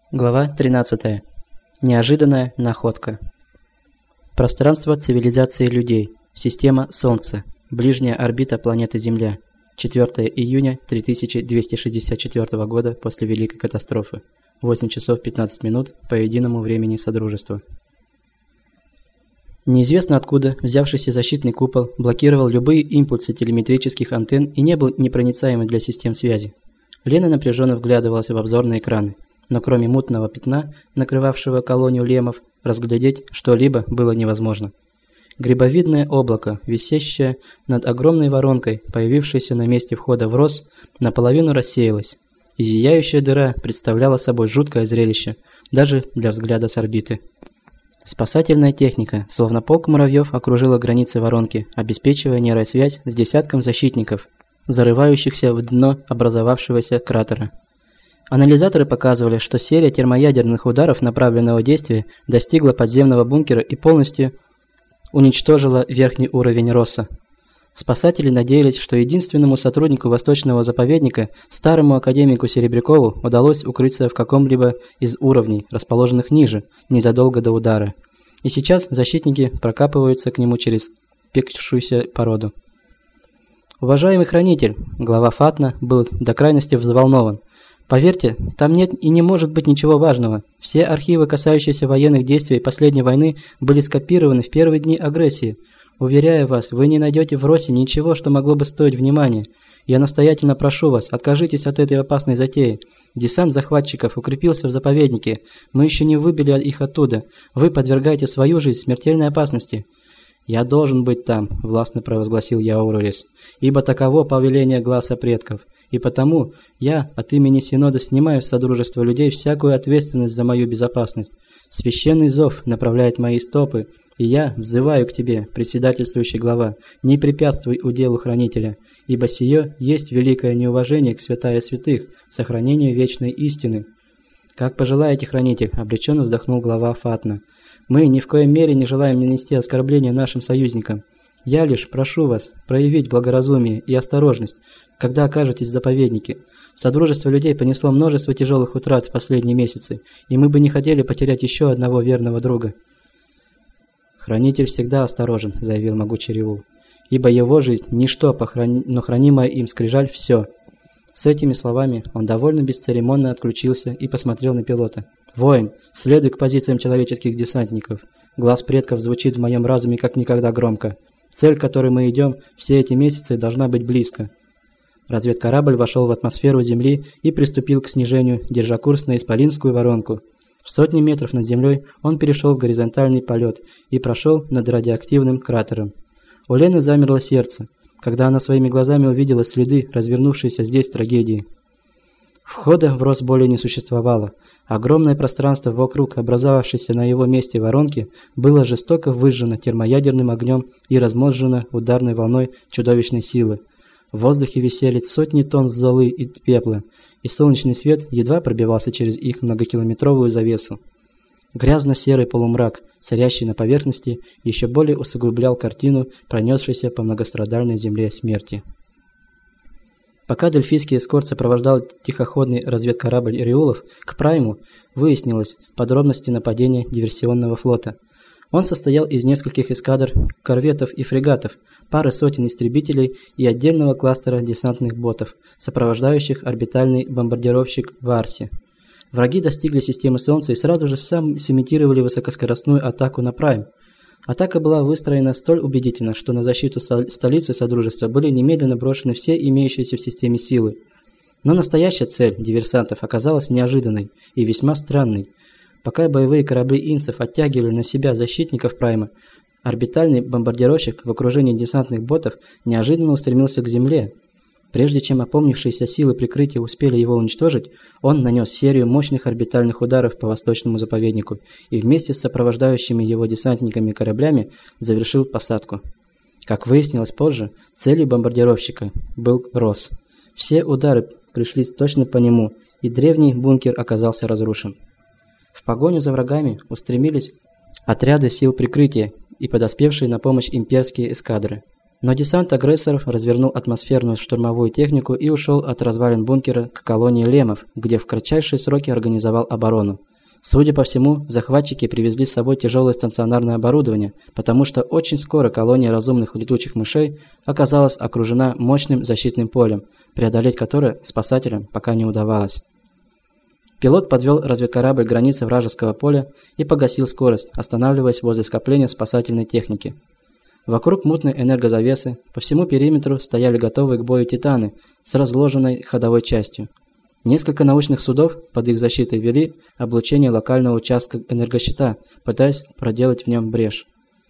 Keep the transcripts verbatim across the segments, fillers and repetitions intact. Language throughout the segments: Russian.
Глава тринадцатая. Неожиданная находка. Пространство цивилизации людей. Система Солнца. Ближняя орбита планеты Земля. четвёртое июня три тысячи двести шестьдесят четвёртого года после Великой катастрофы. восемь часов пятнадцать минут по единому времени Содружества. Неизвестно откуда взявшийся защитный купол блокировал любые импульсы телеметрических антенн и не был непроницаемым для систем связи. Лена напряженно вглядывалась в обзорные экраны. Но кроме мутного пятна, накрывавшего колонию лемов, разглядеть что-либо было невозможно. Грибовидное облако, висящее над огромной воронкой, появившееся на месте входа в Рос, наполовину рассеялось, и зияющая дыра представляла собой жуткое зрелище, даже для взгляда с орбиты. Спасательная техника, словно полк муравьев, окружила границы воронки, обеспечивая нейросвязь с десятком защитников, зарывающихся в дно образовавшегося кратера. Анализаторы показывали, что серия термоядерных ударов направленного действия достигла подземного бункера и полностью уничтожила верхний уровень Росса. Спасатели надеялись, что единственному сотруднику Восточного заповедника, старому академику Серебрякову, удалось укрыться в каком-либо из уровней, расположенных ниже, незадолго до удара. И сейчас защитники прокапываются к нему через пекшуюся породу. «Уважаемый хранитель», глава Фатна был до крайности взволнован. «Поверьте, там нет и не может быть ничего важного. Все архивы, касающиеся военных действий последней войны, были скопированы в первые дни агрессии. Уверяю вас, вы не найдете в Росе ничего, что могло бы стоить внимания. Я настоятельно прошу вас, откажитесь от этой опасной затеи. Десант захватчиков укрепился в заповеднике. Мы еще не выбили их оттуда. Вы подвергаете свою жизнь смертельной опасности». «Я должен быть там», – властно провозгласил Яурорис, – «ибо таково повеление гласа предков. И потому я от имени Синода снимаю с Содружества людей всякую ответственность за мою безопасность. Священный зов направляет мои стопы, и я взываю к тебе, председательствующий глава, не препятствуй уделу хранителя, ибо сие есть великое неуважение к святая святых, сохранению вечной истины». «Как пожелаете, хранитель», – облегченно вздохнул глава Фатна. «Мы ни в коей мере не желаем нанести оскорбления нашим союзникам. Я лишь прошу вас проявить благоразумие и осторожность, когда окажетесь в заповеднике. Содружество людей понесло множество тяжелых утрат в последние месяцы, и мы бы не хотели потерять еще одного верного друга». «Хранитель всегда осторожен», – заявил могучий Ревул, – «ибо его жизнь – ничто, похрани... но хранимая им скрижаль – все». С этими словами он довольно бесцеремонно отключился и посмотрел на пилота. «Воин, следуй к позициям человеческих десантников. Глаз предков звучит в моем разуме как никогда громко. Цель, к которой мы идем, все эти месяцы должна быть близко». Разведкорабль вошел в атмосферу Земли и приступил к снижению, держа курс на Исполинскую воронку. В сотни метров над землей он перешел в горизонтальный полет и прошел над радиоактивным кратером. У Лены замерло сердце, когда она своими глазами увидела следы развернувшейся здесь трагедии. Входа в Рос более не существовало. Огромное пространство вокруг образовавшейся на его месте воронки было жестоко выжжено термоядерным огнем и размножено ударной волной чудовищной силы. В воздухе висели сотни тонн золы и пепла, и солнечный свет едва пробивался через их многокилометровую завесу. Грязно-серый полумрак, царящий на поверхности, еще более усугублял картину, пронесшейся по многострадальной земле смерти. Пока дельфийский эскорт сопровождал тихоходный разведкорабль Ириулов к Прайму, выяснилось подробности нападения диверсионного флота. Он состоял из нескольких эскадр, корветов и фрегатов, пары сотен истребителей и отдельного кластера десантных ботов, сопровождающих орбитальный бомбардировщик Варси. Враги достигли системы Солнца и сразу же сам сымитировали высокоскоростную атаку на Прайм. Атака была выстроена столь убедительно, что на защиту столицы Содружества были немедленно брошены все имеющиеся в системе силы. Но настоящая цель диверсантов оказалась неожиданной и весьма странной. Пока боевые корабли инцев оттягивали на себя защитников Прайма, орбитальный бомбардировщик в окружении десантных ботов неожиданно устремился к Земле. Прежде чем опомнившиеся силы прикрытия успели его уничтожить, он нанес серию мощных орбитальных ударов по восточному заповеднику и вместе с сопровождающими его десантниками кораблями завершил посадку. Как выяснилось позже, целью бомбардировщика был Рос. Все удары пришлись точно по нему, и древний бункер оказался разрушен. В погоню за врагами устремились отряды сил прикрытия и подоспевшие на помощь имперские эскадры. Но десант агрессоров развернул атмосферную штурмовую технику и ушел от развалин бункера к колонии лемов, где в кратчайшие сроки организовал оборону. Судя по всему, захватчики привезли с собой тяжелое станционарное оборудование, потому что очень скоро колония разумных летучих мышей оказалась окружена мощным защитным полем, преодолеть которое спасателям пока не удавалось. Пилот подвел разведкорабль к границе вражеского поля и погасил скорость, останавливаясь возле скопления спасательной техники. Вокруг мутной энергозавесы по всему периметру стояли готовые к бою титаны с разложенной ходовой частью. Несколько научных судов под их защитой вели облучение локального участка энергощита, пытаясь проделать в нем брешь.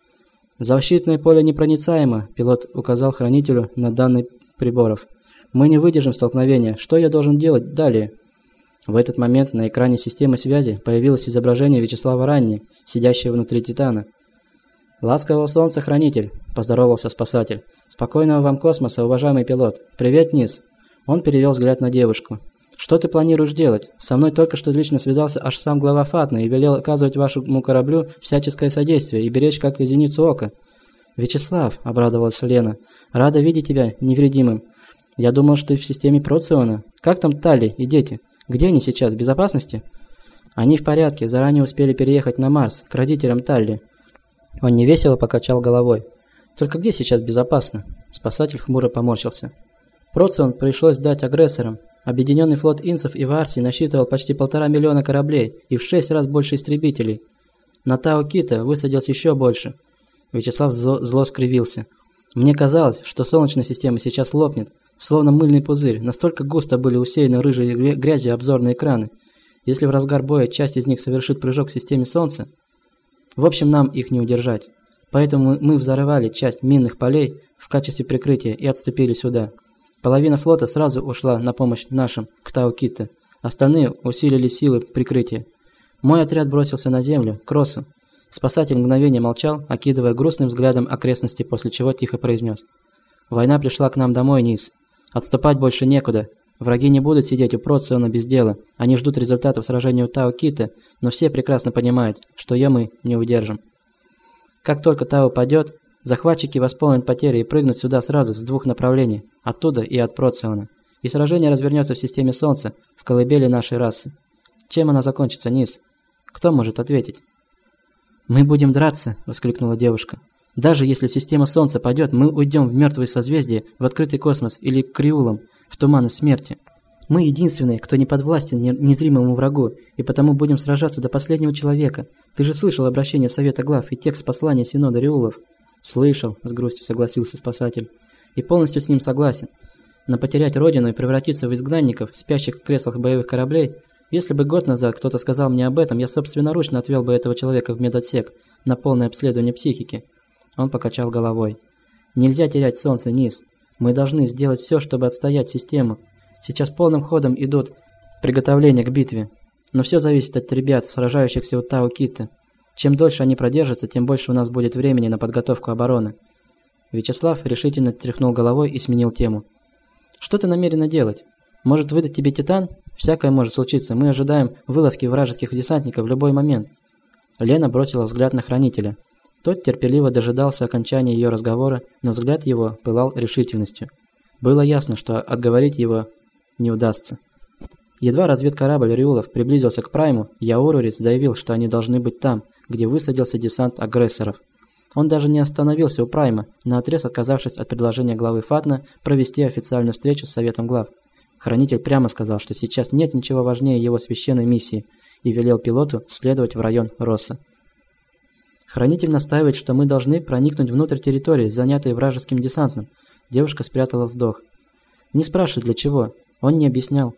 «Защитное поле непроницаемо», – пилот указал хранителю на данные приборов. «Мы не выдержим столкновения. Что я должен делать далее?» В этот момент на экране системы связи появилось изображение Вячеслава Ранни, сидящего внутри Титана. «Ласкового солнца, хранитель», – поздоровался спасатель. «Спокойного вам космоса, уважаемый пилот. Привет, Низ». Он перевел взгляд на девушку. «Что ты планируешь делать? Со мной только что лично связался аж сам глава Фатна и велел оказывать вашему кораблю всяческое содействие и беречь как зеницу ока». «Вячеслав», – обрадовалась Лена, – «рада видеть тебя невредимым. Я думал, что ты в системе Проциона. Как там Талли и дети? Где они сейчас? В безопасности?» «Они в порядке. Заранее успели переехать на Марс, к родителям Талли». Он невесело покачал головой. «Только где сейчас безопасно?» Спасатель хмуро поморщился. «Процион пришлось дать агрессорам. Объединенный флот инсов и Варси насчитывал почти полтора миллиона кораблей и в шесть раз больше истребителей. На Тау-Кита высадилось еще больше». Вячеслав зло, зло скривился. «Мне казалось, что Солнечная система сейчас лопнет, словно мыльный пузырь. Настолько густо были усеяны рыжей грязью обзорные экраны. Если в разгар боя часть из них совершит прыжок в системе Солнца... В общем, нам их не удержать. Поэтому мы взорвали часть минных полей в качестве прикрытия и отступили сюда. Половина флота сразу ушла на помощь нашим к Тау-Кита. Остальные усилили силы прикрытия. Мой отряд бросился на землю, к Россу. Спасатель мгновение молчал, окидывая грустным взглядом окрестности, после чего тихо произнес. «Война пришла к нам домой, Низ. Отступать больше некуда. Враги не будут сидеть у Проциона без дела. Они ждут результатов сражения у Тау-Кита, но все прекрасно понимают, что ее мы не удержим. Как только Тау падет, захватчики восполнят потери и прыгнут сюда сразу с двух направлений, оттуда и от Проциона. И сражение развернется в системе Солнца, в колыбели нашей расы. Чем она закончится, Низ? Кто может ответить?» «Мы будем драться!» – воскликнула девушка. «Даже если система Солнца падет, мы уйдем в мертвые созвездия, в открытый космос или к Криулам, в туманы смерти. Мы единственные, кто не подвластен незримому врагу, и потому будем сражаться до последнего человека. Ты же слышал обращение Совета Глав и текст послания Синода Риулов?» «Слышал», – с грустью согласился спасатель. «И полностью с ним согласен. Но потерять родину и превратиться в изгнанников, спящих в креслах боевых кораблей, если бы год назад кто-то сказал мне об этом, я собственноручно отвел бы этого человека в медотсек на полное обследование психики». Он покачал головой. «Нельзя терять солнце, Низ. Мы должны сделать все, чтобы отстоять систему. Сейчас полным ходом идут приготовления к битве. Но все зависит от ребят, сражающихся у Тау-Кита. Чем дольше они продержатся, тем больше у нас будет времени на подготовку обороны». Вячеслав решительно тряхнул головой и сменил тему. «Что ты намерена делать? Может выдать тебе Титан? Всякое может случиться. Мы ожидаем вылазки вражеских десантников в любой момент». Лена бросила взгляд на хранителя. Тот терпеливо дожидался окончания ее разговора, но взгляд его пылал решительностью. Было ясно, что отговорить его не удастся. Едва разведкорабль Риулов приблизился к Прайму, Яурурис заявил, что они должны быть там, где высадился десант агрессоров. Он даже не остановился у Прайма, наотрез отказавшись от предложения главы Фатна провести официальную встречу с Советом Глав. Хранитель прямо сказал, что сейчас нет ничего важнее его священной миссии, и велел пилоту следовать в район Росса. Хранитель настаивает, что мы должны проникнуть внутрь территории, занятой вражеским десантом. Девушка спрятала вздох. «Не спрашивай, для чего. Он не объяснял».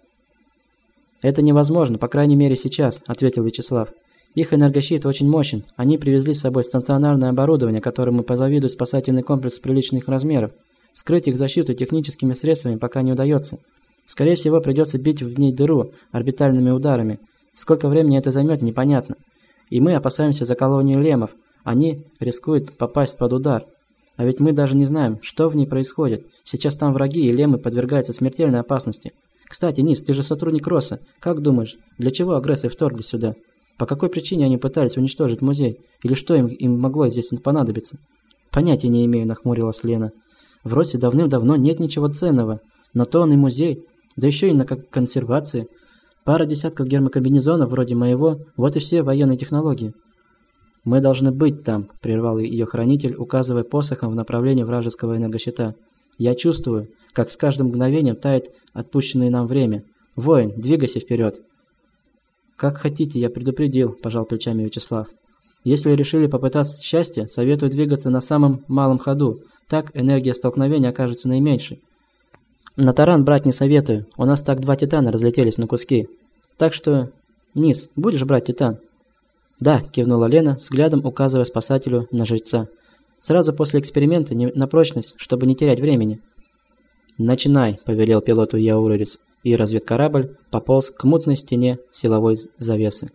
«Это невозможно, по крайней мере сейчас», – ответил Вячеслав. «Их энергощит очень мощен. Они привезли с собой стационарное оборудование, которому позавидует спасательный комплекс приличных размеров. Скрыть их защиту техническими средствами пока не удается. Скорее всего, придется бить в ней дыру орбитальными ударами. Сколько времени это займет, непонятно. И мы опасаемся за колонию лемов. Они рискуют попасть под удар. А ведь мы даже не знаем, что в ней происходит. Сейчас там враги, и лемы подвергаются смертельной опасности. Кстати, Низ, ты же сотрудник Росса. Как думаешь, для чего агрессоры вторглись сюда? По какой причине они пытались уничтожить музей? Или что им, им могло здесь понадобиться?» «Понятия не имею», – нахмурилась Лена. В Росе давным-давно нет ничего ценного. На то он и музей, да еще и на консервации. Пара десятков гермокомбинезонов вроде моего, вот и все военные технологии. «Мы должны быть там», – прервал ее хранитель, указывая посохом в направлении вражеского энергощита. «Я чувствую, как с каждым мгновением тает отпущенное нам время. Воин, двигайся вперед!» «Как хотите, я предупредил», – пожал плечами Вячеслав. «Если решили попытаться счастья, советую двигаться на самом малом ходу. Так энергия столкновения окажется наименьшей. На таран брать не советую, у нас так два титана разлетелись на куски. Так что, Низ, будешь брать титан?» «Да», – кивнула Лена, взглядом указывая спасателю на жреца. «Сразу после эксперимента не, на прочность, чтобы не терять времени». «Начинай», – повелел пилоту Яурерис, и разведкорабль пополз к мутной стене силовой завесы.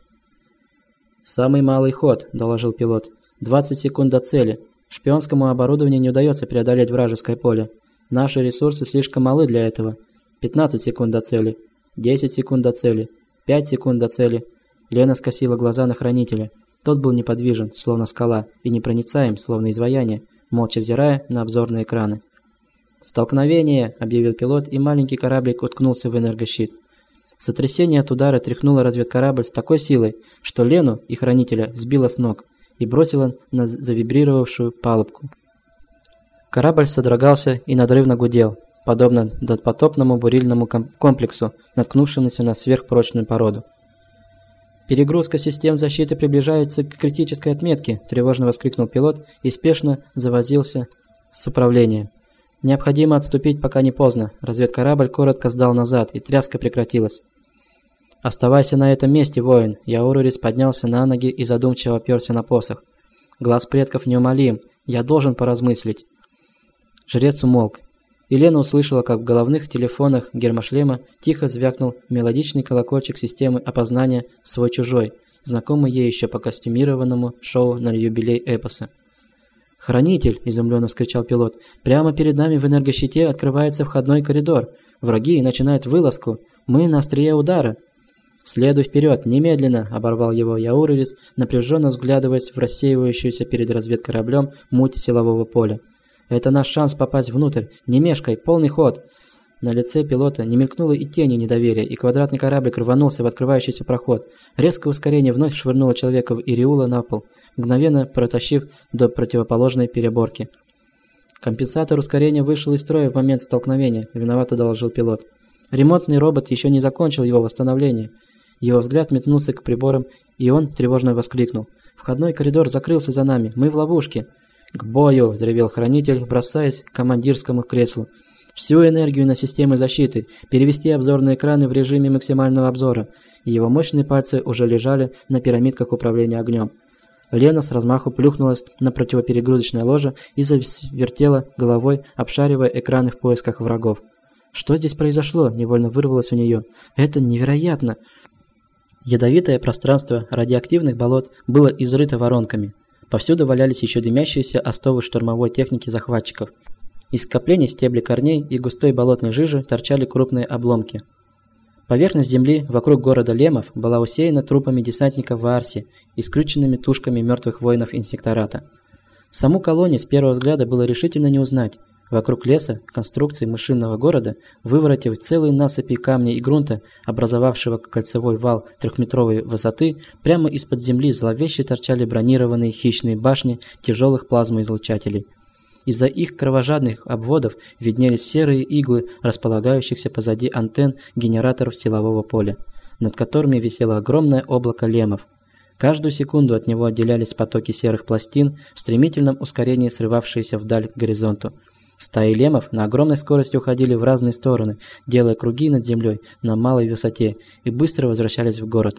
«Самый малый ход», – доложил пилот. «двадцать секунд до цели. Шпионскому оборудованию не удается преодолеть вражеское поле. Наши ресурсы слишком малы для этого. пятнадцать секунд до цели. десять секунд до цели. пять секунд до цели». Лена скосила глаза на хранителя. Тот был неподвижен, словно скала, и непроницаем, словно изваяние, молча взирая на обзорные экраны. «Столкновение!» – объявил пилот, и маленький кораблик уткнулся в энергощит. Сотрясение от удара тряхнуло разведкорабль с такой силой, что Лену и хранителя сбило с ног и бросило на завибрировавшую палубку. Корабль содрогался и надрывно гудел, подобно допотопному бурильному комплексу, наткнувшемуся на сверхпрочную породу. «Перегрузка систем защиты приближается к критической отметке», – тревожно воскликнул пилот и спешно завозился с управлением. «Необходимо отступить, пока не поздно». Разведкорабль коротко сдал назад, и тряска прекратилась. «Оставайся на этом месте, воин!» Яурурис поднялся на ноги и задумчиво оперся на посох. «Глаз предков неумолим. Я должен поразмыслить». Жрец умолк. И Лена услышала, как в головных телефонах гермошлема тихо звякнул мелодичный колокольчик системы опознания «Свой-чужой», знакомый ей еще по костюмированному шоу на юбилей эпоса. «Хранитель!» – изумленно вскричал пилот. «Прямо перед нами в энергощите открывается входной коридор. Враги начинают вылазку. Мы на острие удара». «Следуй вперед, немедленно!» – оборвал его Яурерис, напряженно взглядываясь в рассеивающуюся перед разведкораблем муть силового поля. «Это наш шанс попасть внутрь. Не мешкай, полный ход!» На лице пилота не мелькнуло и тени недоверия, и квадратный кораблик рванулся в открывающийся проход. Резкое ускорение вновь швырнуло человека в Ириула на пол, мгновенно протащив до противоположной переборки. «Компенсатор ускорения вышел из строя в момент столкновения», – виновато доложил пилот. Ремонтный робот еще не закончил его восстановление. Его взгляд метнулся к приборам, и он тревожно воскликнул. «Входной коридор закрылся за нами. Мы в ловушке!» «К бою!» – взревел хранитель, бросаясь к командирскому креслу. «Всю энергию на системы защиты! Перевести обзорные экраны в режиме максимального обзора!» Его мощные пальцы уже лежали на пирамидках управления огнем. Лена с размаху плюхнулась на противоперегрузочное ложе и завертела головой, обшаривая экраны в поисках врагов. «Что здесь произошло?» – невольно вырвалось у нее. «Это невероятно!» Ядовитое пространство радиоактивных болот было изрыто воронками. Повсюду валялись еще дымящиеся остовы штурмовой техники захватчиков. Из скоплений стеблей корней и густой болотной жижи торчали крупные обломки. Поверхность земли вокруг города Лемов была усеяна трупами десантников Ваарси и скрюченными тушками мертвых воинов инсектората. Саму колонию с первого взгляда было решительно не узнать. Вокруг леса, конструкции мышиного города, выворотив целые насыпи камня и грунта, образовавшего кольцевой вал трехметровой высоты, прямо из-под земли зловеще торчали бронированные хищные башни тяжелых плазмоизлучателей. Из-за их кровожадных обводов виднелись серые иглы располагающихся позади антенн генераторов силового поля, над которыми висело огромное облако лемов. Каждую секунду от него отделялись потоки серых пластин, в стремительном ускорении срывавшиеся вдаль к горизонту. Стаи лемов на огромной скорости уходили в разные стороны, делая круги над землей на малой высоте, и быстро возвращались в город.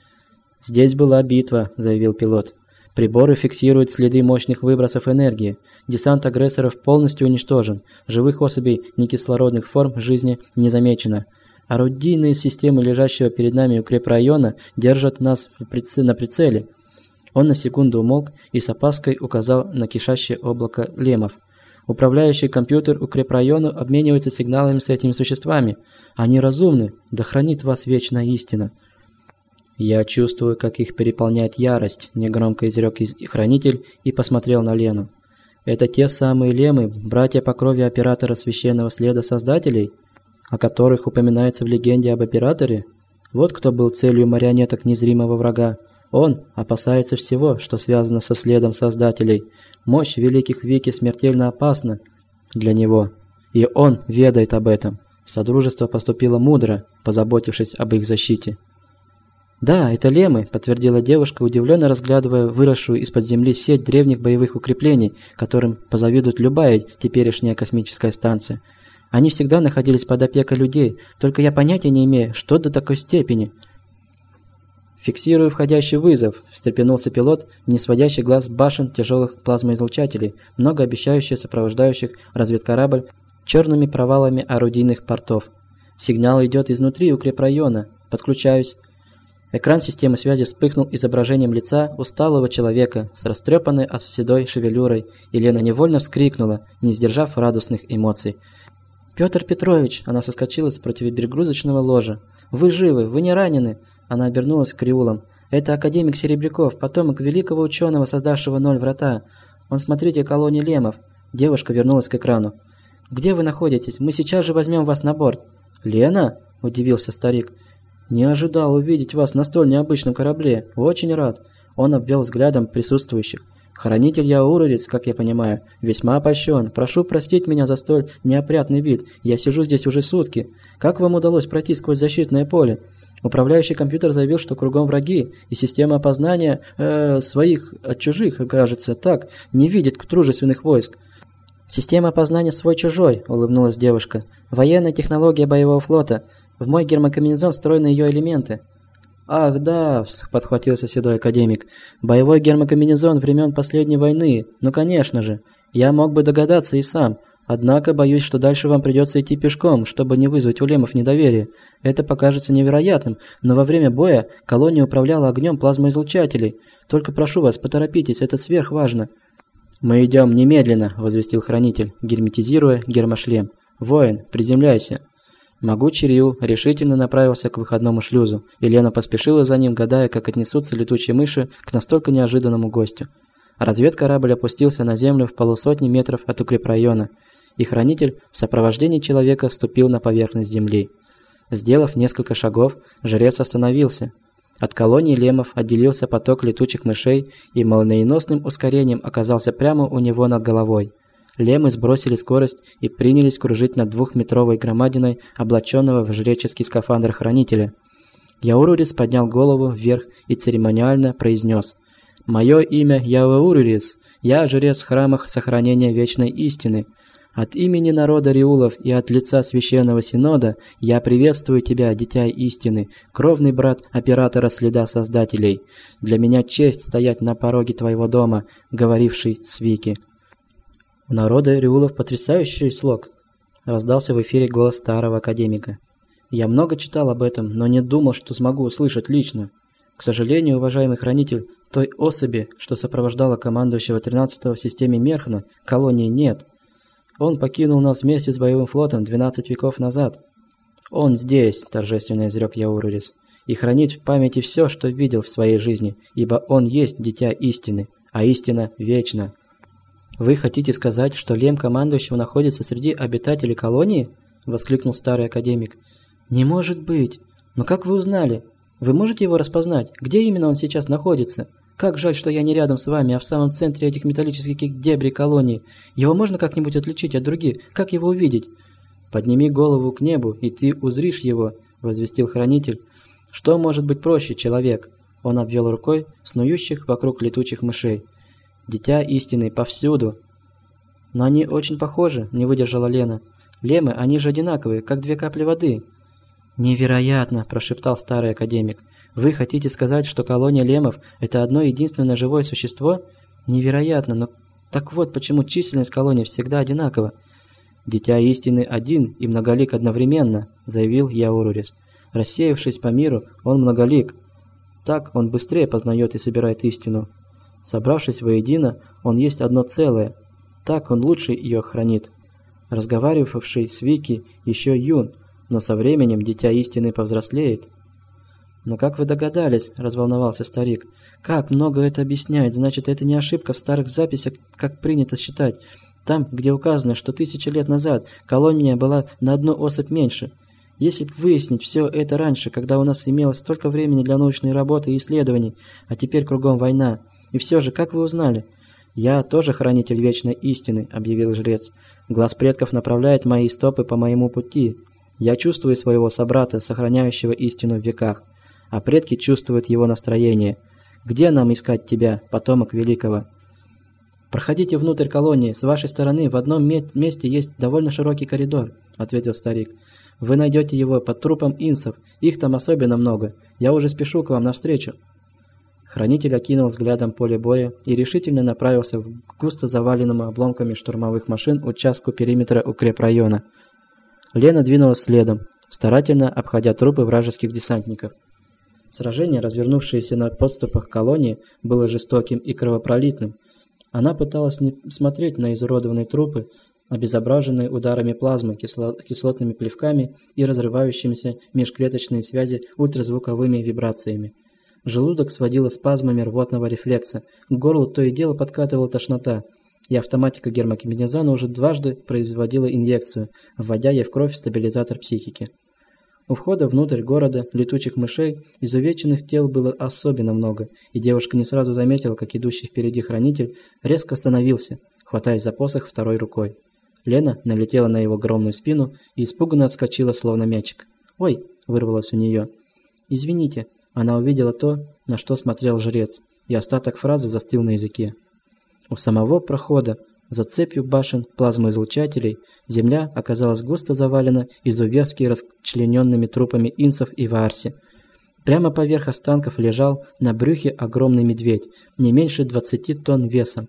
«Здесь была битва», – заявил пилот. «Приборы фиксируют следы мощных выбросов энергии. Десант агрессоров полностью уничтожен. Живых особей некислородных форм жизни не замечено. Орудийные системы лежащего перед нами укрепрайона держат нас на прицеле». Он на секунду умолк и с опаской указал на кишащее облако лемов. «Управляющий компьютер укрепрайона обменивается сигналами с этими существами. Они разумны, да хранит вас вечная истина». «Я чувствую, как их переполняет ярость», – негромко изрек хранитель и посмотрел на Лену. Это те самые лемы, братья по крови оператора священного следа Создателей, о которых упоминается в легенде об операторе? Вот кто был целью марионеток незримого врага. Он опасается всего, что связано со следом Создателей. Мощь великих Вики смертельно опасна для него, и он ведает об этом. Содружество поступило мудро, позаботившись об их защите. «Да, это лемы», – подтвердила девушка, удивленно разглядывая выросшую из-под земли сеть древних боевых укреплений, которым позавидует любая теперешняя космическая станция. Они всегда находились под опекой людей, только я понятия не имею, что до такой степени. «Фиксирую входящий вызов», – встрепенулся пилот, не сводящий глаз с башен тяжелых плазмоизлучателей, многообещающий сопровождающих разведкорабль черными провалами орудийных портов. «Сигнал идет изнутри укрепрайона. Подключаюсь». Экран системы связи вспыхнул изображением лица усталого человека с растрепанной седой шевелюрой, и Лена невольно вскрикнула, не сдержав радостных эмоций. «Петр Петрович!» – она соскочила с противоперегрузочного ложа. «Вы живы! Вы не ранены!» Она обернулась к Криулам. «Это академик Серебряков, потомок великого ученого, создавшего Ноль Врата. Он смотритель колонии лемов». Девушка вернулась к экрану. «Где вы находитесь? Мы сейчас же возьмем вас на борт». «Лена?» – удивился старик. «Не ожидал увидеть вас на столь необычном корабле. Очень рад». Он обвел взглядом присутствующих. «Хранитель Яурурец, как я понимаю, весьма польщен. Прошу простить меня за столь неопрятный вид. Я сижу здесь уже сутки. Как вам удалось пройти сквозь защитное поле?» Управляющий компьютер заявил, что кругом враги, и система опознания э, своих от чужих, кажется, так, не видит дружественных войск. «Система опознания свой-чужой», – улыбнулась девушка. «Военная технология боевого флота. В мой гермокомбинезон встроены ее элементы». «Ах, да», – подхватился седой академик. «Боевой гермокомбинезон времен последней войны. Ну, конечно же. Я мог бы догадаться и сам. Однако боюсь, что дальше вам придется идти пешком, чтобы не вызвать у лемов недоверие. Это покажется невероятным, но во время боя колония управляла огнем плазмоизлучателей. Только прошу вас, поторопитесь, это сверхважно». «Мы идем немедленно», – возвестил хранитель, герметизируя гермошлем. «Воин, приземляйся». Могучий Риу решительно направился к выходному шлюзу, и Лена поспешила за ним, гадая, как отнесутся летучие мыши к настолько неожиданному гостю. Разведкорабль опустился на землю в полусотни метров от укрепрайона, и хранитель в сопровождении человека ступил на поверхность земли. Сделав несколько шагов, жрец остановился. От колонии лемов отделился поток летучих мышей и молниеносным ускорением оказался прямо у него над головой. Лемы сбросили скорость и принялись кружить над двухметровой громадиной облаченного в жреческий скафандр хранителя. Яурурис поднял голову вверх и церемониально произнес: «Мое имя Яурурис, я жрец храма сохранения вечной истины. От имени народа Риулов и от лица Священного Синода я приветствую тебя, дитя истины, кровный брат оператора следа Создателей. Для меня честь стоять на пороге твоего дома, говоривший с Вики». «У народа Риулов потрясающий слог», – раздался в эфире голос старого академика. «Я много читал об этом, но не думал, что смогу услышать лично. К сожалению, уважаемый хранитель, той особи, что сопровождала командующего тринадцатого в системе Мерхна, колонии нет. Он покинул нас вместе с боевым флотом двенадцать веков назад». «Он здесь», – торжественно изрек Яурурис, – «и хранит в памяти все, что видел в своей жизни, ибо он есть дитя истины, а истина вечна». «Вы хотите сказать, что лем командующего находится среди обитателей колонии?» – воскликнул старый академик. «Не может быть! Но как вы узнали? Вы можете его распознать? Где именно он сейчас находится? Как жаль, что я не рядом с вами, а в самом центре этих металлических дебрей колонии. Его можно как-нибудь отличить от других? Как его увидеть?» «Подними голову к небу, и ты узришь его», – возвестил хранитель. «Что может быть проще, человек?» Он обвел рукой снующих вокруг летучих мышей. «Дитя истины повсюду». «Но они очень похожи», – не выдержала Лена. «Лемы, они же одинаковые, как две капли воды». «Невероятно», – прошептал старый академик. «Вы хотите сказать, что колония лемов – это одно единственное живое существо? Невероятно, но так вот почему численность колонии всегда одинакова». «Дитя истины один и многолик одновременно», – заявил Яурурис. «Рассеявшись по миру, он многолик. Так он быстрее познает и собирает истину. Собравшись воедино, он есть одно целое. Так он лучше ее хранит». Разговаривавший с Вики еще юн, но со временем дитя истины повзрослеет. «Но как вы догадались?» – разволновался старик. «Как много это объясняет. Значит, это не ошибка в старых записях, как принято считать. Там, где указано, что тысячи лет назад колония была на одну особь меньше. Если бы выяснить все это раньше, когда у нас имелось столько времени для научной работы и исследований, а теперь кругом война. И все же, как вы узнали?» «Я тоже хранитель вечной истины», – объявил жрец. «Глаз предков направляет мои стопы по моему пути. Я чувствую своего собрата, сохраняющего истину в веках, а предки чувствуют его настроение. Где нам искать тебя, потомок великого?» «Проходите внутрь колонии. С вашей стороны в одном месте есть довольно широкий коридор», – ответил старик. «Вы найдете его под трупом инсов. Их там особенно много. Я уже спешу к вам навстречу». Хранитель окинул взглядом поле боя и решительно направился к густо заваленному обломками штурмовых машин участку периметра укрепрайона. Лена двинулась следом, старательно обходя трупы вражеских десантников. Сражение, развернувшееся на подступах колонии, было жестоким и кровопролитным. Она пыталась не смотреть на изуродованные трупы, обезображенные ударами плазмы, кисло кислотными плевками и разрывающимися межклеточные связи ультразвуковыми вибрациями. Желудок сводило спазмами рвотного рефлекса, к горлу то и дело подкатывала тошнота, и автоматика гермокомбинезона уже дважды производила инъекцию, вводя ей в кровь стабилизатор психики. У входа внутрь города летучих мышей изувеченных тел было особенно много, и девушка не сразу заметила, как идущий впереди хранитель резко остановился, хватаясь за посох второй рукой. Лена налетела на его огромную спину и испуганно отскочила, словно мячик. «Ой!» – вырвалось у нее. «Извините». Она увидела то, на что смотрел жрец, и остаток фразы застыл на языке. У самого прохода, за цепью башен плазмоизлучателей, земля оказалась густо завалена изуверски расчлененными трупами инсов и ваарси. Прямо поверх останков лежал на брюхе огромный медведь, не меньше двадцати тонн весом.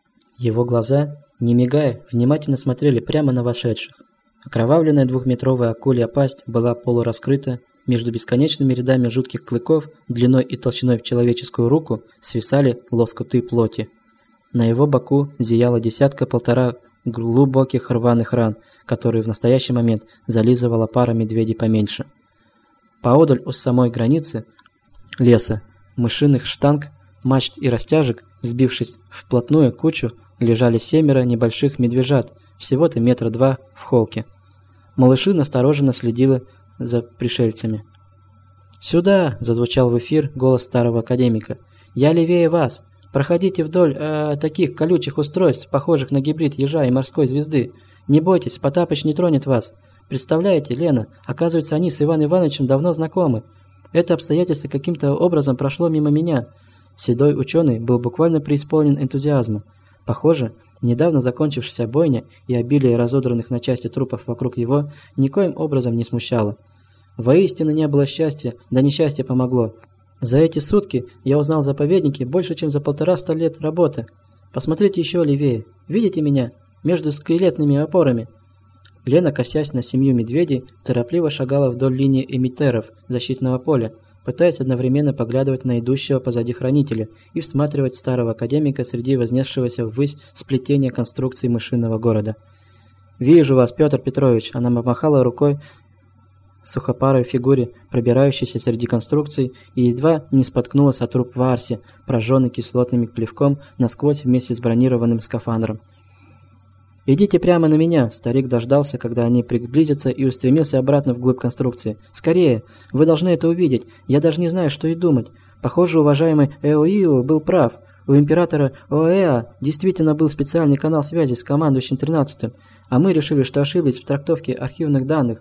Его глаза, не мигая, внимательно смотрели прямо на вошедших. Окровавленная двухметровая акулья пасть была полураскрыта. Между бесконечными рядами жутких клыков, длиной и толщиной в человеческую руку, свисали лоскуты плоти. На его боку зияла десятка-полтора глубоких рваных ран, которые в настоящий момент зализывала пара медведей поменьше. Поодаль у самой границы леса, мышиных штанг, мачт и растяжек, сбившись в плотную кучу, лежали семеро небольших медвежат, всего-то метра два в холке. Малыши настороженно следили за пришельцами. «Сюда!» – зазвучал в эфир голос старого академика. «Я левее вас! Проходите вдоль э, таких колючих устройств, похожих на гибрид ежа и морской звезды. Не бойтесь, Потапыч не тронет вас. Представляете, Лена, оказывается, они с Иваном Ивановичем давно знакомы. Это обстоятельство каким-то образом прошло мимо меня». Седой ученый был буквально преисполнен энтузиазма. Похоже, недавно закончившаяся бойня и обилие разодранных на части трупов вокруг его никоим образом не смущало. Воистину не было счастья, да несчастье помогло. За эти сутки я узнал заповедники больше, чем за полтораста лет работы. Посмотрите еще левее. Видите меня? Между скелетными опорами. Лена, косясь на семью медведей, торопливо шагала вдоль линии эмиттеров защитного поля, пытаясь одновременно поглядывать на идущего позади хранителя и всматривать старого академика среди вознесшегося ввысь сплетения конструкций мышиного города. «Вижу вас, Петр Петрович!» Она махала рукой сухопарой фигуре, пробирающейся среди конструкций, и едва не споткнулась от труп ваарси, прожженный кислотным плевком насквозь вместе с бронированным скафандром. «Идите прямо на меня!» Старик дождался, когда они приблизятся, и устремился обратно вглубь конструкции. «Скорее! Вы должны это увидеть! Я даже не знаю, что и думать! Похоже, уважаемый Эоио был прав. У императора Оэа действительно был специальный канал связи с командующим тринадцатым, а мы решили, что ошиблись в трактовке архивных данных».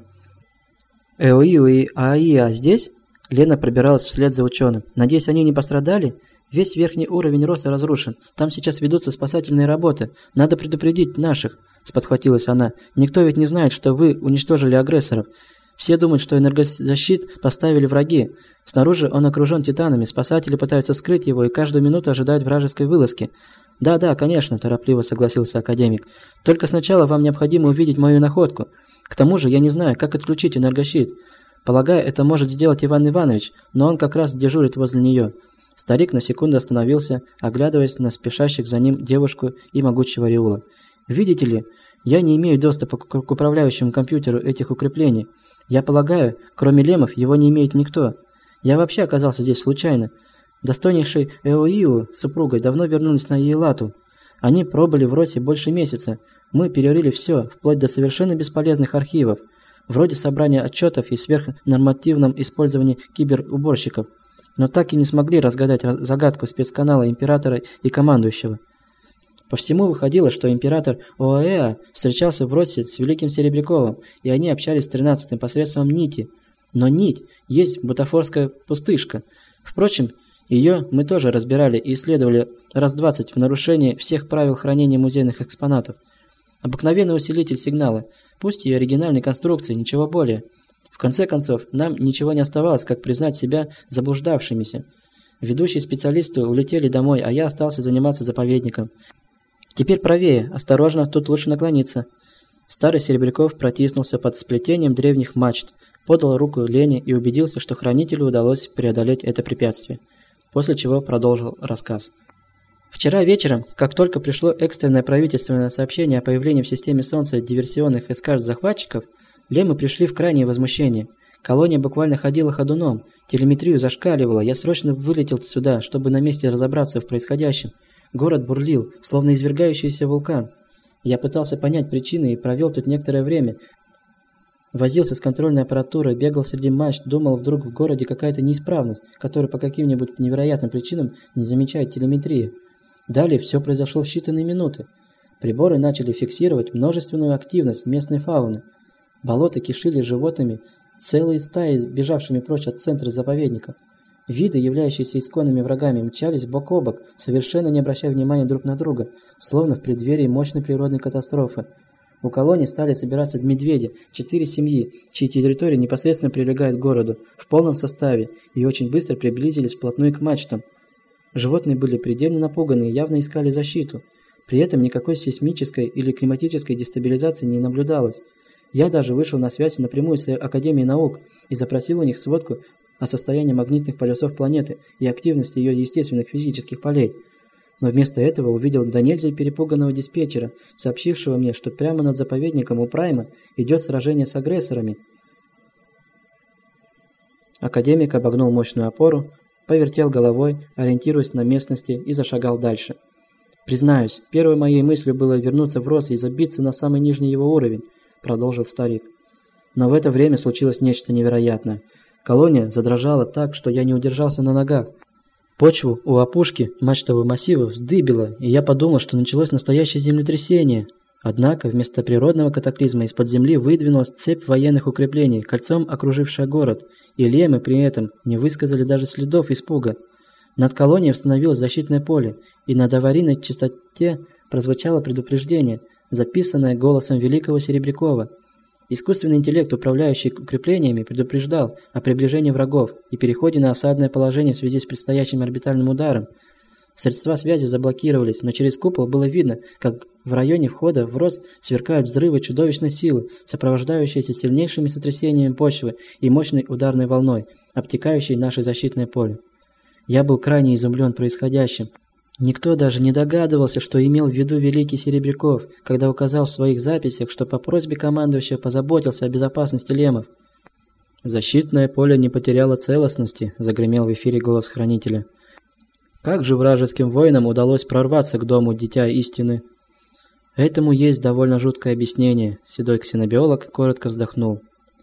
«Эоио и Аия здесь?» Лена пробиралась вслед за ученым. «Надеюсь, они не пострадали? Весь верхний уровень роста разрушен. Там сейчас ведутся спасательные работы. Надо предупредить наших», – сподхватилась она. «Никто ведь не знает, что вы уничтожили агрессоров. Все думают, что энергозащит поставили враги. Снаружи он окружен титанами, спасатели пытаются вскрыть его и каждую минуту ожидают вражеской вылазки». «Да-да, конечно», – торопливо согласился академик. «Только сначала вам необходимо увидеть мою находку. К тому же я не знаю, как отключить энергощит. Полагаю, это может сделать Иван Иванович, но он как раз дежурит возле нее». Старик на секунду остановился, оглядываясь на спешащих за ним девушку и могучего Риула. «Видите ли, я не имею доступа к, к управляющему компьютеру этих укреплений. Я полагаю, кроме лемов, его не имеет никто. Я вообще оказался здесь случайно. Достойнейший Эоиу с супругой давно вернулись на Ейлату. Они пробыли в Росе больше месяца. Мы перерыли все, вплоть до совершенно бесполезных архивов, вроде собрания отчетов и сверхнормативном использовании киберуборщиков, но так и не смогли разгадать загадку спецканала императора и командующего. По всему выходило, что император Оаэа встречался в Росе с Великим Серебряковым, и они общались с тринадцатым посредством нити. Но нить есть бутафорская пустышка. Впрочем, ее мы тоже разбирали и исследовали раз двадцать в нарушении всех правил хранения музейных экспонатов. Обыкновенный усилитель сигнала, пусть и оригинальной конструкции, ничего более. В конце концов, нам ничего не оставалось, как признать себя заблуждавшимися. Ведущие специалисты улетели домой, а я остался заниматься заповедником. Теперь правее, осторожно, тут лучше наклониться. Старый Серебряков протиснулся под сплетением древних мачт, подал руку Лене и убедился, что хранителю удалось преодолеть это препятствие, после чего продолжил рассказ. Вчера вечером, как только пришло экстренное правительственное сообщение о появлении в системе Солнца диверсионных эскарт-захватчиков, лемы пришли в крайнее возмущение. Колония буквально ходила ходуном, телеметрию зашкаливала, я срочно вылетел сюда, чтобы на месте разобраться в происходящем. Город бурлил, словно извергающийся вулкан. Я пытался понять причины и провел тут некоторое время. Возился с контрольной аппаратурой, бегал среди мачт, думал, вдруг в городе какая-то неисправность, которую по каким-нибудь невероятным причинам не замечает телеметрия. Далее все произошло в считанные минуты. Приборы начали фиксировать множественную активность местной фауны. Болота кишили животными, целые стаи, бежавшими прочь от центра заповедника. Виды, являющиеся исконными врагами, мчались бок о бок, совершенно не обращая внимания друг на друга, словно в преддверии мощной природной катастрофы. У колонии стали собираться медведи, четыре семьи, чьи территории непосредственно прилегают к городу, в полном составе, и очень быстро приблизились вплотную к мачтам. Животные были предельно напуганы и явно искали защиту. При этом никакой сейсмической или климатической дестабилизации не наблюдалось. Я даже вышел на связь напрямую с Академией наук и запросил у них сводку о состоянии магнитных полюсов планеты и активности ее естественных физических полей. Но вместо этого увидел до нельзя перепуганного диспетчера, сообщившего мне, что прямо над заповедником у Прайма идет сражение с агрессорами. Академик обогнул мощную опору, повертел головой, ориентируясь на местности, и зашагал дальше. «Признаюсь, первой моей мыслью было вернуться в Рос и забиться на самый нижний его уровень», – продолжил старик. Но в это время случилось нечто невероятное. Колония задрожала так, что я не удержался на ногах. Почву у опушки мачтового массива вздыбило, и я подумал, что началось настоящее землетрясение. Однако вместо природного катаклизма из-под земли выдвинулась цепь военных укреплений, кольцом окружившая город, и лемы при этом не высказали даже следов испуга. Над колонией установилось защитное поле, и над аварийной частоте прозвучало предупреждение, записанное голосом великого Серебрякова. Искусственный интеллект, управляющий укреплениями, предупреждал о приближении врагов и переходе на осадное положение в связи с предстоящим орбитальным ударом. Средства связи заблокировались, но через купол было видно, как в районе входа в Рос сверкают взрывы чудовищной силы, сопровождающиеся сильнейшими сотрясениями почвы и мощной ударной волной, обтекающей наше защитное поле. Я был крайне изумлен происходящим. Никто даже не догадывался, что имел в виду великий Серебряков, когда указал в своих записях, что по просьбе командующего позаботился о безопасности лемов. «Защитное поле не потеряло целостности», – загремел в эфире голос хранителя. «Как же вражеским воинам удалось прорваться к дому Дитя Истины?» «Этому есть довольно жуткое объяснение», – седой ксенобиолог коротко вздохнул.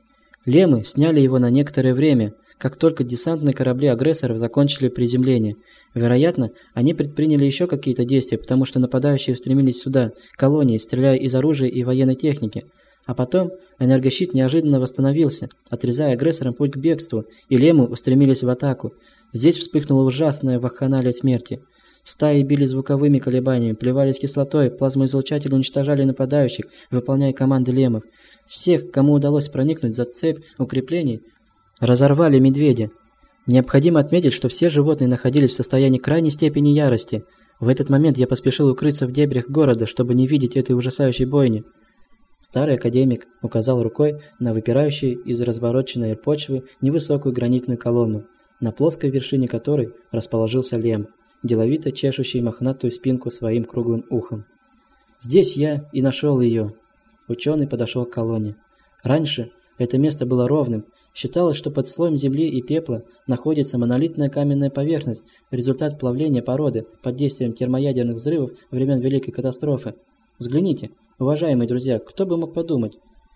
«Лемы сняли его на некоторое время, как только десантные корабли агрессоров закончили приземление. Вероятно, они предприняли еще какие-то действия, потому что нападающие устремились сюда, колонии, стреляя из оружия и военной техники. А потом энергощит неожиданно восстановился, отрезая агрессорам путь к бегству, и лемы устремились в атаку. Здесь вспыхнула ужасная вакханалия смерти. Стаи били звуковыми колебаниями, плевались кислотой, плазмоизлучатели уничтожали нападающих, выполняя команды лемов. Всех, кому удалось проникнуть за цепь укреплений, разорвали медведи. Необходимо отметить, что все животные находились в состоянии крайней степени ярости. В этот момент я поспешил укрыться в дебрях города, чтобы не видеть этой ужасающей бойни. Старый академик указал рукой на выпирающую из развороченной почвы невысокую гранитную колонну, на плоской вершине которой расположился лем, деловито чешущий мохнатую спинку своим круглым ухом. Здесь я и нашел ее. Ученый подошел к колонне. Раньше это место было ровным, Считалось, что под слоем земли и пепла находится монолитная каменная поверхность, результат плавления породы под действием термоядерных взрывов времен Великой катастрофы. Взгляните, уважаемые друзья, кто бы мог подумать?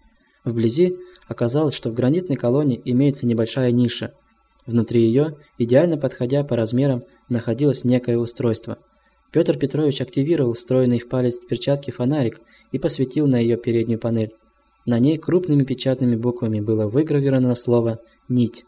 Вблизи оказалось, что в гранитной колонне имеется небольшая ниша. Внутри ее, идеально подходя по размерам, находилось некое устройство. Петр Петрович активировал встроенный в палец перчатки фонарик и посветил на ее переднюю панель. На ней крупными печатными буквами было выгравировано слово «нить».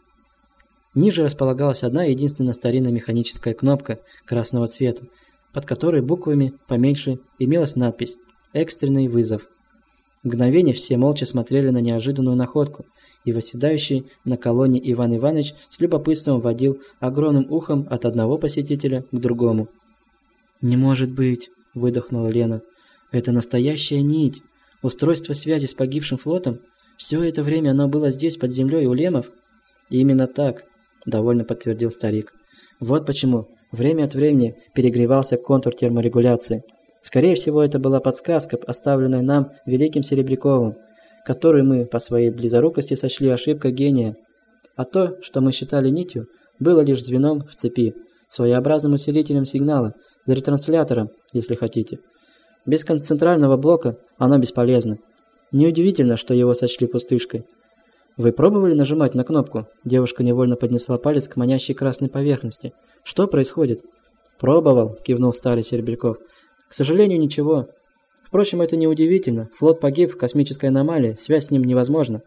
Ниже располагалась одна единственная старинная механическая кнопка красного цвета, под которой буквами поменьше имелась надпись «Экстренный вызов». В мгновение все молча смотрели на неожиданную находку, и восседающий на колонне Иван Иванович с любопытством водил огромным ухом от одного посетителя к другому. «Не может быть!» – выдохнула Лена. «Это настоящая нить! Устройство связи с погибшим флотом? Все это время оно было здесь, под землей у Лемов?» «Именно так», – довольно подтвердил старик. «Вот почему время от времени перегревался контур терморегуляции. Скорее всего, это была подсказка, оставленная нам великим Серебряковым, которую мы по своей близорукости сочли ошибкой гения. А то, что мы считали нитью, было лишь звеном в цепи, своеобразным усилителем сигнала, ретранслятором, если хотите. Без концентрального блока оно бесполезно. Неудивительно, что его сочли пустышкой. Вы пробовали нажимать на кнопку?» Девушка невольно поднесла палец к манящей красной поверхности. «Что происходит?» «Пробовал», – кивнул старый Серебряков. «К сожалению, ничего. Впрочем, это не удивительно. Флот погиб в космической аномалии, связь с ним невозможна».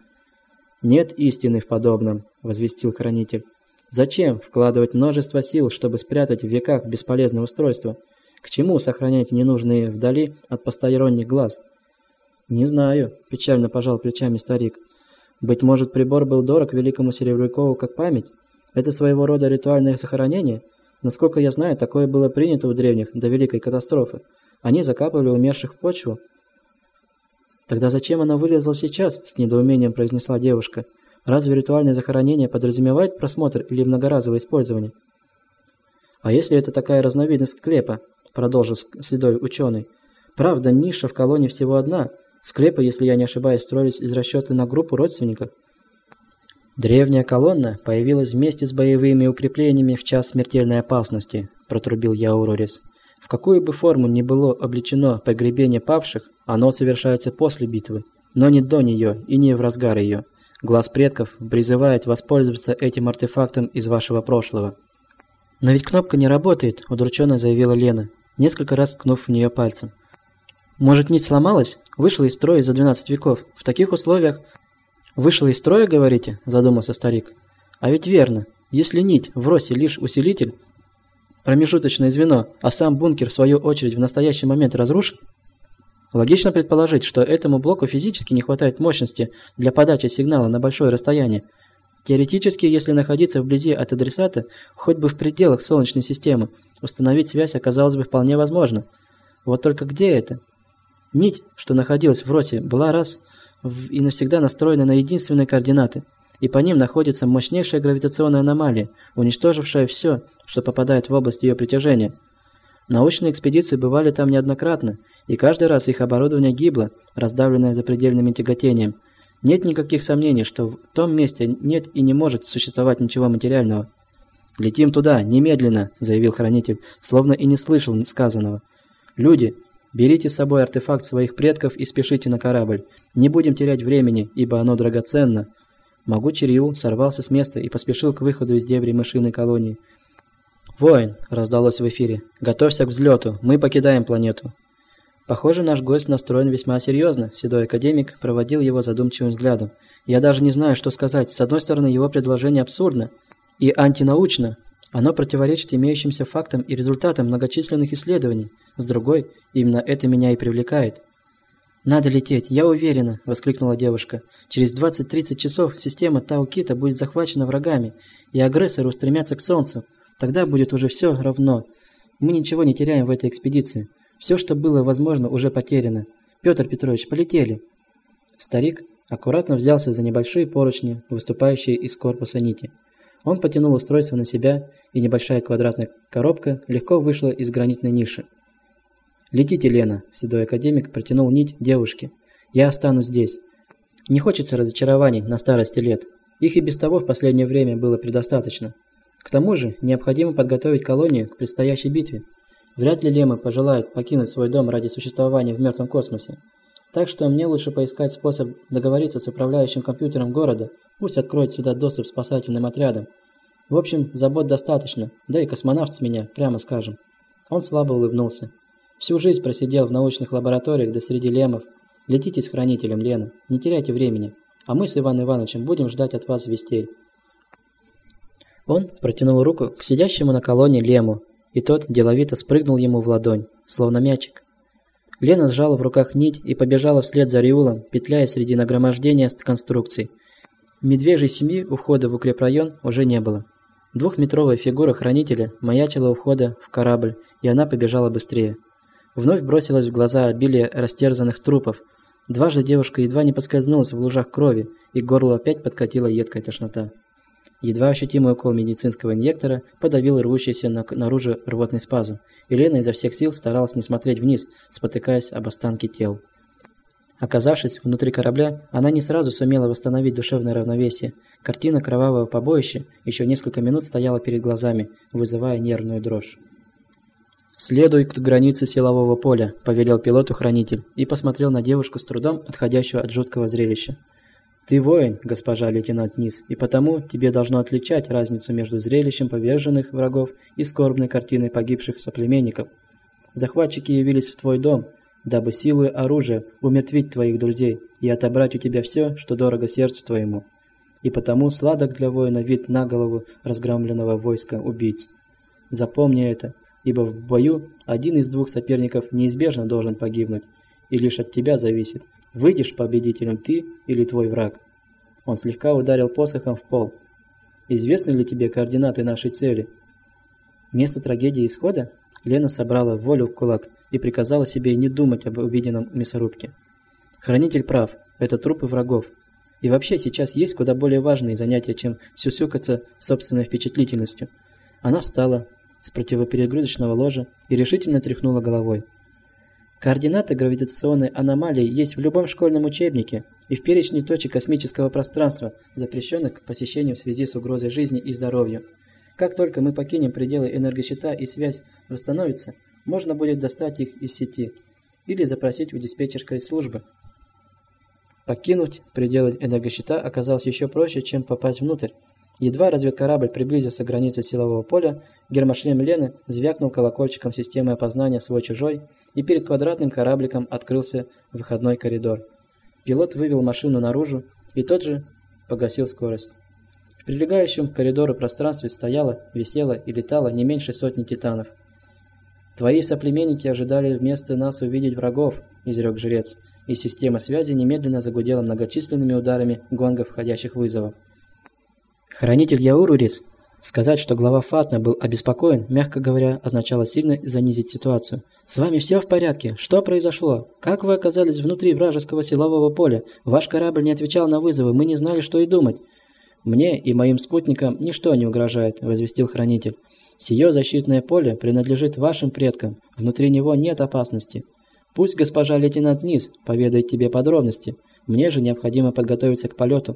«Нет истины в подобном», – возвестил хранитель. «Зачем вкладывать множество сил, чтобы спрятать в веках бесполезное устройство? К чему сохранять ненужные вдали от посторонних глаз?» «Не знаю», – печально пожал плечами старик. «Быть может, прибор был дорог великому Серебрякову как память? Это своего рода ритуальное сохранение? Насколько я знаю, такое было принято у древних до Великой катастрофы. Они закапывали умерших в почву». «Тогда зачем оно вылезло сейчас?» – с недоумением произнесла девушка. «Разве ритуальное захоронение подразумевает просмотр или многоразовое использование?» «А если это такая разновидность склепа?» – продолжил седой ученый. «Правда, ниша в колонне всего одна. Склепы, если я не ошибаюсь, строились из расчета на группу родственников». «Древняя колонна появилась вместе с боевыми укреплениями в час смертельной опасности», – протрубил Яурорис. «В какую бы форму ни было облечено погребение павших, оно совершается после битвы, но не до нее и не в разгар ее. Глаз предков призывает воспользоваться этим артефактом из вашего прошлого». «Но ведь кнопка не работает», – удрученно заявила Лена, несколько раз ткнув в нее пальцем. «Может, нить сломалась? Вышла из строя за двенадцать веков. В таких условиях...» «Вышла из строя, говорите?» – задумался старик. «А ведь верно. Если нить в росе лишь усилитель, промежуточное звено, а сам бункер, в свою очередь, в настоящий момент разрушен, логично предположить, что этому блоку физически не хватает мощности для подачи сигнала на большое расстояние. Теоретически, если находиться вблизи от адресата, хоть бы в пределах Солнечной системы, установить связь оказалось бы вполне возможно. Вот только где это? Нить, что находилась в росе, была раз и навсегда настроена на единственные координаты, и по ним находится мощнейшая гравитационная аномалия, уничтожившая все, что попадает в область ее притяжения. Научные экспедиции бывали там неоднократно, и каждый раз их оборудование гибло, раздавленное запредельным тяготением. Нет никаких сомнений, что в том месте нет и не может существовать ничего материального. «Летим туда, немедленно», – заявил хранитель, словно и не слышал сказанного. «Люди, берите с собой артефакт своих предков и спешите на корабль. Не будем терять времени, ибо оно драгоценно». Могучий Риу сорвался с места и поспешил к выходу из дебри мышиной колонии. «Воин», – раздалось в эфире, – «готовься к взлету, мы покидаем планету». Похоже, наш гость настроен весьма серьезно. Седой академик проводил его задумчивым взглядом. Я даже не знаю, что сказать. С одной стороны, его предложение абсурдно и антинаучно. Оно противоречит имеющимся фактам и результатам многочисленных исследований. С другой, именно это меня и привлекает. «Надо лететь, я уверена», – воскликнула девушка. «Через двадцать-тридцать часов система Тау-Кита будет захвачена врагами, и агрессоры устремятся к Солнцу. Тогда будет уже все равно. Мы ничего не теряем в этой экспедиции. Все, что было возможно, уже потеряно. Петр Петрович, полетели!» Старик аккуратно взялся за небольшие поручни, выступающие из корпуса нити. Он потянул устройство на себя, и небольшая квадратная коробка легко вышла из гранитной ниши. «Летите, Лена!» – седой академик протянул нить девушке. «Я останусь здесь. Не хочется разочарований на старости лет. Их и без того в последнее время было предостаточно. К тому же, необходимо подготовить колонию к предстоящей битве. Вряд ли лемы пожелают покинуть свой дом ради существования в мертвом космосе. Так что мне лучше поискать способ договориться с управляющим компьютером города, пусть откроет сюда доступ спасательным отрядам. В общем, забот достаточно, да и космонавт с меня, прямо скажем. Он слабо улыбнулся. Всю жизнь просидел в научных лабораториях да среди лемов. Летите с хранителем, Лена, не теряйте времени, а мы с Иваном Ивановичем будем ждать от вас вестей. Он протянул руку к сидящему на колонне лему, и тот деловито спрыгнул ему в ладонь, словно мячик. Лена сжала в руках нить и побежала вслед за Риулом, петляя среди нагромождения конструкций. Медвежьей семьи у входа в укрепрайон уже не было. Двухметровая фигура хранителя маячила у входа в корабль, и она побежала быстрее. Вновь бросилась в глаза обилие растерзанных трупов. Дважды девушка едва не поскользнулась в лужах крови, и к горлу опять подкатила едкая тошнота. Едва ощутимый укол медицинского инъектора подавил рвущийся наружу рвотный спазм, и Лена изо всех сил старалась не смотреть вниз, спотыкаясь об останки тел. Оказавшись внутри корабля, она не сразу сумела восстановить душевное равновесие. Картина кровавого побоища еще несколько минут стояла перед глазами, вызывая нервную дрожь. «Следуй к границе силового поля», – повелел пилоту-хранитель и посмотрел на девушку с трудом, отходящую от жуткого зрелища. «Ты воин, госпожа лейтенант Низ, и потому тебе должно отличать разницу между зрелищем поверженных врагов и скорбной картиной погибших соплеменников. Захватчики явились в твой дом, дабы силой оружия умертвить твоих друзей и отобрать у тебя все, что дорого сердцу твоему. И потому сладок для воина вид на голову разгромленного войска убийц. Запомни это, ибо в бою один из двух соперников неизбежно должен погибнуть, и лишь от тебя зависит, выйдешь победителем ты или твой враг». Он слегка ударил посохом в пол. «Известны ли тебе координаты нашей цели?» Место трагедии исхода Лена собрала волю в кулак и приказала себе не думать об увиденном в мясорубке. Хранитель прав, это трупы врагов. И вообще сейчас есть куда более важные занятия, чем сюсюкаться собственной впечатлительностью. Она встала с противоперегрузочного ложа и решительно тряхнула головой. Координаты гравитационной аномалии есть в любом школьном учебнике и в перечне точек космического пространства, запрещенных к посещению в связи с угрозой жизни и здоровью. Как только мы покинем пределы энергощита и связь восстановится, можно будет достать их из сети или запросить у диспетчерской службы. Покинуть пределы энергощита оказалось еще проще, чем попасть внутрь. Едва разведкорабль приблизился к границе силового поля, гермошлем Лены звякнул колокольчиком системы опознания свой-чужой, и перед квадратным корабликом открылся выходной коридор. Пилот вывел машину наружу и тот же погасил скорость. В прилегающем к коридору пространстве стояло, висело и летало не меньше сотни титанов. «Твои соплеменники ожидали вместо нас увидеть врагов», – изрек жрец, и система связи немедленно загудела многочисленными ударами гонгов входящих вызовов. Хранитель Яурурис. Сказать, что глава Фатна был обеспокоен, мягко говоря, означало сильно занизить ситуацию. «С вами все в порядке? Что произошло? Как вы оказались внутри вражеского силового поля? Ваш корабль не отвечал на вызовы, мы не знали, что и думать». «Мне и моим спутникам ничто не угрожает», – возвестил хранитель. «Сие защитное поле принадлежит вашим предкам, внутри него нет опасности. Пусть госпожа лейтенант Низ поведает тебе подробности, мне же необходимо подготовиться к полету».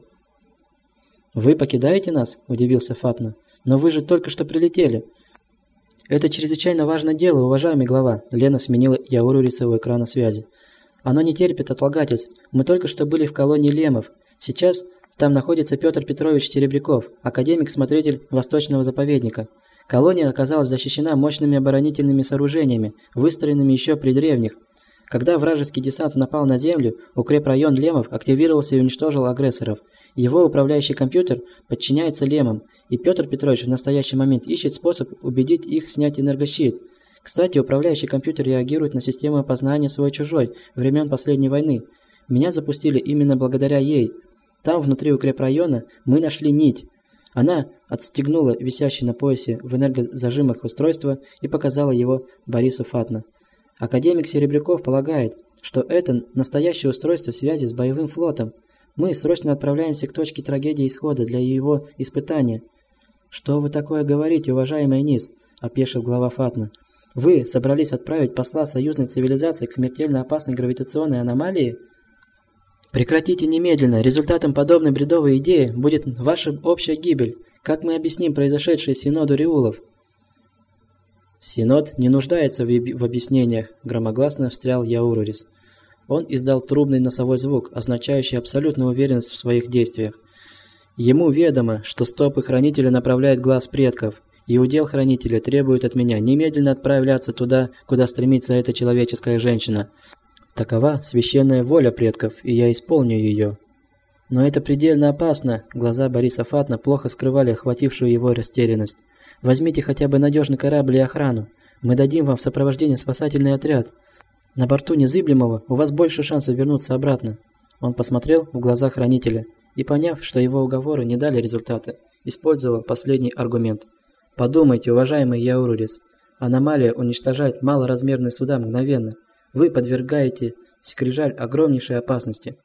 «Вы покидаете нас?» – удивился Фатна. «Но вы же только что прилетели». «Это чрезвычайно важное дело, уважаемый глава», – Лена сменила Яуруриса у экрана связи. «Оно не терпит отлагательств. Мы только что были в колонии лемов. Сейчас там находится Петр Петрович Серебряков, академик-смотритель Восточного заповедника. Колония оказалась защищена мощными оборонительными сооружениями, выстроенными еще при древних. Когда вражеский десант напал на Землю, укрепрайон лемов активировался и уничтожил агрессоров. Его управляющий компьютер подчиняется лемам, и Петр Петрович в настоящий момент ищет способ убедить их снять энергощит. Кстати, управляющий компьютер реагирует на систему опознания свой-чужой времен последней войны. Меня запустили именно благодаря ей. Там, внутри укрепрайона, мы нашли нить. Она отстегнула висящий на поясе в энергозажимах устройство и показала его Борису Фатна. Академик Серебряков полагает, что это настоящее устройство в связи с боевым флотом. Мы срочно отправляемся к точке трагедии исхода для его испытания. «Что вы такое говорите, уважаемый Низ?» – опешил глава Фатна. «Вы собрались отправить посла союзной цивилизации к смертельно опасной гравитационной аномалии?» Прекратите немедленно. Результатом подобной бредовой идеи будет ваша общая гибель. Как мы объясним произошедшее Синоду Риулов? Синод не нуждается в, в объяснениях, громогласно встрял Яурурис. Он издал трубный носовой звук, означающий абсолютную уверенность в своих действиях. Ему ведомо, что стопы хранителя направляют глаз предков, и удел хранителя требует от меня немедленно отправляться туда, куда стремится эта человеческая женщина. Такова священная воля предков, и я исполню ее. Но это предельно опасно. Глаза Бориса Фатна плохо скрывали охватившую его растерянность. Возьмите хотя бы надежный корабль и охрану. Мы дадим вам в сопровождении спасательный отряд. На борту Незыблемого у вас больше шансов вернуться обратно. Он посмотрел в глаза хранителя и, поняв, что его уговоры не дали результата, использовал последний аргумент. Подумайте, уважаемый Яурурис, аномалия уничтожает малоразмерные суда мгновенно. Вы подвергаете скрижаль огромнейшей опасности.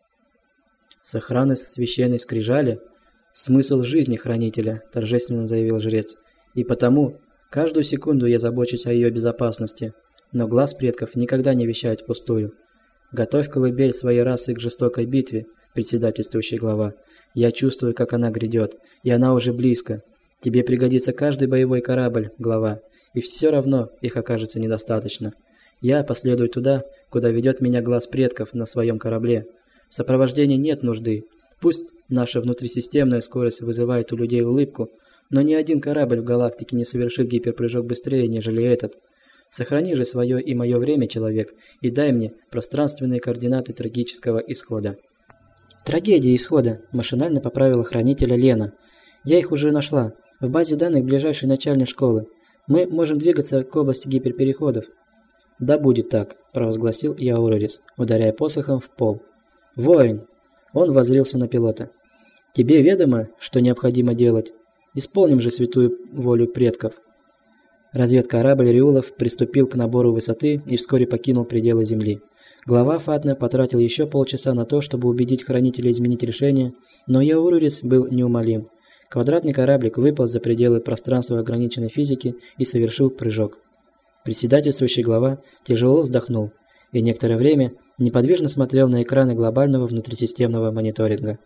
Сохранность священной скрижали – смысл жизни хранителя, торжественно заявил жрец. И потому каждую секунду я забочусь о ее безопасности. Но глаз предков никогда не вещает впустую. Готовь колыбель своей расы к жестокой битве, председательствующий глава. Я чувствую, как она грядет, и она уже близко. Тебе пригодится каждый боевой корабль, глава, и все равно их окажется недостаточно. Я последую туда, куда ведет меня глаз предков на своем корабле. В сопровождении нет нужды. Пусть наша внутрисистемная скорость вызывает у людей улыбку, но ни один корабль в галактике не совершит гиперпрыжок быстрее, нежели этот. Сохрани же свое и мое время, человек, и дай мне пространственные координаты трагического исхода. Трагедия исхода, машинально поправила хранителя Лена. Я их уже нашла. В базе данных ближайшей начальной школы. Мы можем двигаться к области гиперпереходов. Да будет так, провозгласил Яурурис, ударяя посохом в пол. Воин! Он воззрился на пилота. Тебе ведомо, что необходимо делать? Исполним же святую волю предков. Разведкорабль Риулов приступил к набору высоты и вскоре покинул пределы Земли. Глава Фатна потратил еще полчаса на то, чтобы убедить хранителя изменить решение, но Яурурис был неумолим. Квадратный кораблик выполз за пределы пространства ограниченной физики и совершил прыжок. Председательствующий глава тяжело вздохнул и некоторое время неподвижно смотрел на экраны глобального внутрисистемного мониторинга.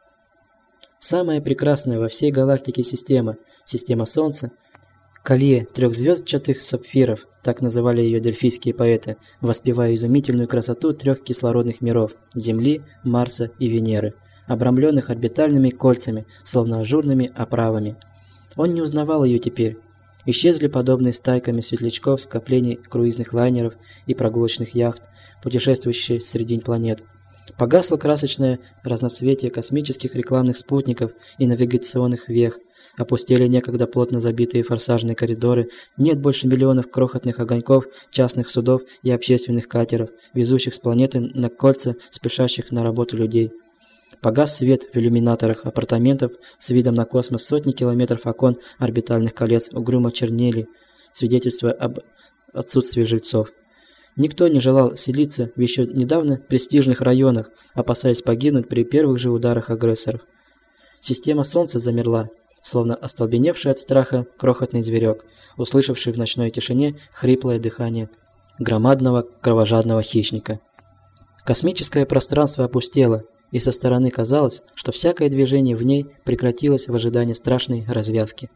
Самая прекрасная во всей галактике система, система Солнца, колье трехзвездчатых сапфиров, так называли ее дельфийские поэты, воспевая изумительную красоту трех кислородных миров – Земли, Марса и Венеры, обрамленных орбитальными кольцами, словно ажурными оправами. Он не узнавал ее теперь. Исчезли подобные стайками светлячков скоплений круизных лайнеров и прогулочных яхт, путешествующих среди планет. Погасло красочное разноцветие космических рекламных спутников и навигационных вех, опустели некогда плотно забитые форсажные коридоры, нет больше миллионов крохотных огоньков, частных судов и общественных катеров, везущих с планеты на кольца спешащих на работу людей. Погас свет в иллюминаторах апартаментов с видом на космос, сотни километров окон орбитальных колец угрюмо чернели, свидетельствуя об отсутствии жильцов. Никто не желал селиться в еще недавно престижных районах, опасаясь погибнуть при первых же ударах агрессоров. Система Солнца замерла, словно остолбеневший от страха крохотный зверек, услышавший в ночной тишине хриплое дыхание громадного кровожадного хищника. Космическое пространство опустело, и со стороны казалось, что всякое движение в ней прекратилось в ожидании страшной развязки.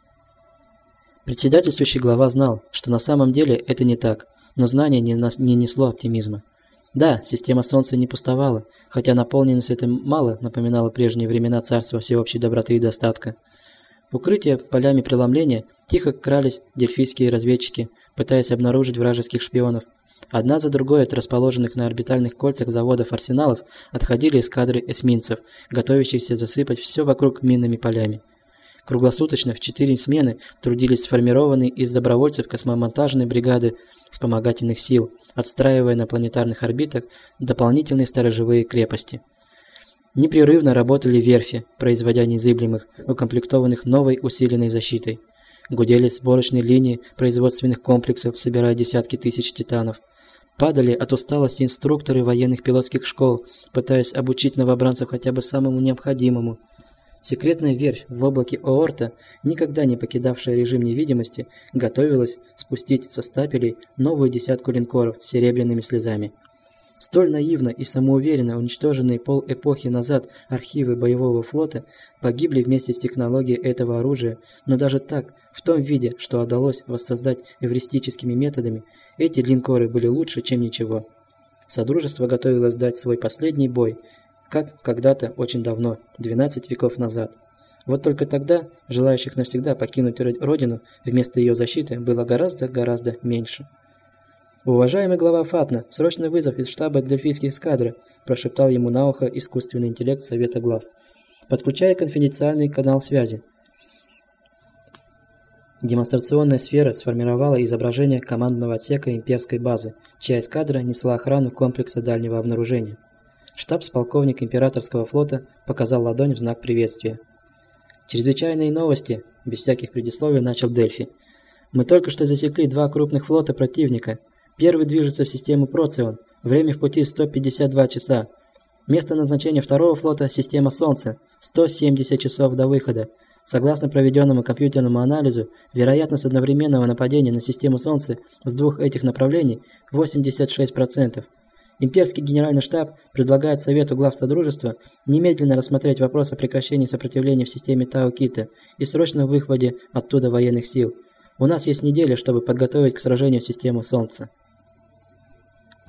Председательствующий глава знал, что на самом деле это не так, но знание не, нас, не несло оптимизма. Да, система Солнца не пустовала, хотя наполненность этим мало напоминала прежние времена царства всеобщей доброты и достатка. В укрытие полями преломления тихо крались дельфийские разведчики, пытаясь обнаружить вражеских шпионов. Одна за другой от расположенных на орбитальных кольцах заводов-арсеналов отходили эскадры эсминцев, готовящиеся засыпать все вокруг минными полями. Круглосуточно в четыре смены трудились сформированные из добровольцев космомонтажной бригады вспомогательных сил, отстраивая на планетарных орбитах дополнительные сторожевые крепости. Непрерывно работали верфи, производя незыблемых, укомплектованных новой усиленной защитой. Гудели сборочные линии производственных комплексов, собирая десятки тысяч титанов. Падали от усталости инструкторы военных пилотских школ, пытаясь обучить новобранцев хотя бы самому необходимому. Секретная верфь в облаке Оорта, никогда не покидавшая режим невидимости, готовилась спустить со стапелей новую десятку линкоров с серебряными слезами. Столь наивно и самоуверенно уничтоженные полэпохи назад архивы боевого флота погибли вместе с технологией этого оружия, но даже так, в том виде, что удалось воссоздать эвристическими методами, эти линкоры были лучше, чем ничего. Содружество готовилось дать свой последний бой, как когда-то очень давно, двенадцать веков назад. Вот только тогда желающих навсегда покинуть родину вместо ее защиты было гораздо-гораздо меньше. «Уважаемый глава Фатна, срочный вызов из штаба Дельфийской эскадры», прошептал ему на ухо искусственный интеллект Совета глав. «Подключая конфиденциальный канал связи». Демонстрационная сфера сформировала изображение командного отсека имперской базы, чья эскадра несла охрану комплекса дальнего обнаружения. Штабс-полковник императорского флота показал ладонь в знак приветствия. «Чрезвычайные новости», без всяких предисловий начал Дельфи. «Мы только что засекли два крупных флота противника. Первый движется в систему Процион. Время в пути сто пятьдесят два часа. Место назначения второго флота – система Солнца. сто семьдесят часов до выхода. Согласно проведенному компьютерному анализу, вероятность одновременного нападения на систему Солнца с двух этих направлений – восемьдесят шесть процентов. Имперский генеральный штаб предлагает Совету глав Содружества немедленно рассмотреть вопрос о прекращении сопротивления в системе Тау-Кита и срочном выходе оттуда военных сил. У нас есть неделя, чтобы подготовить к сражению систему Солнца».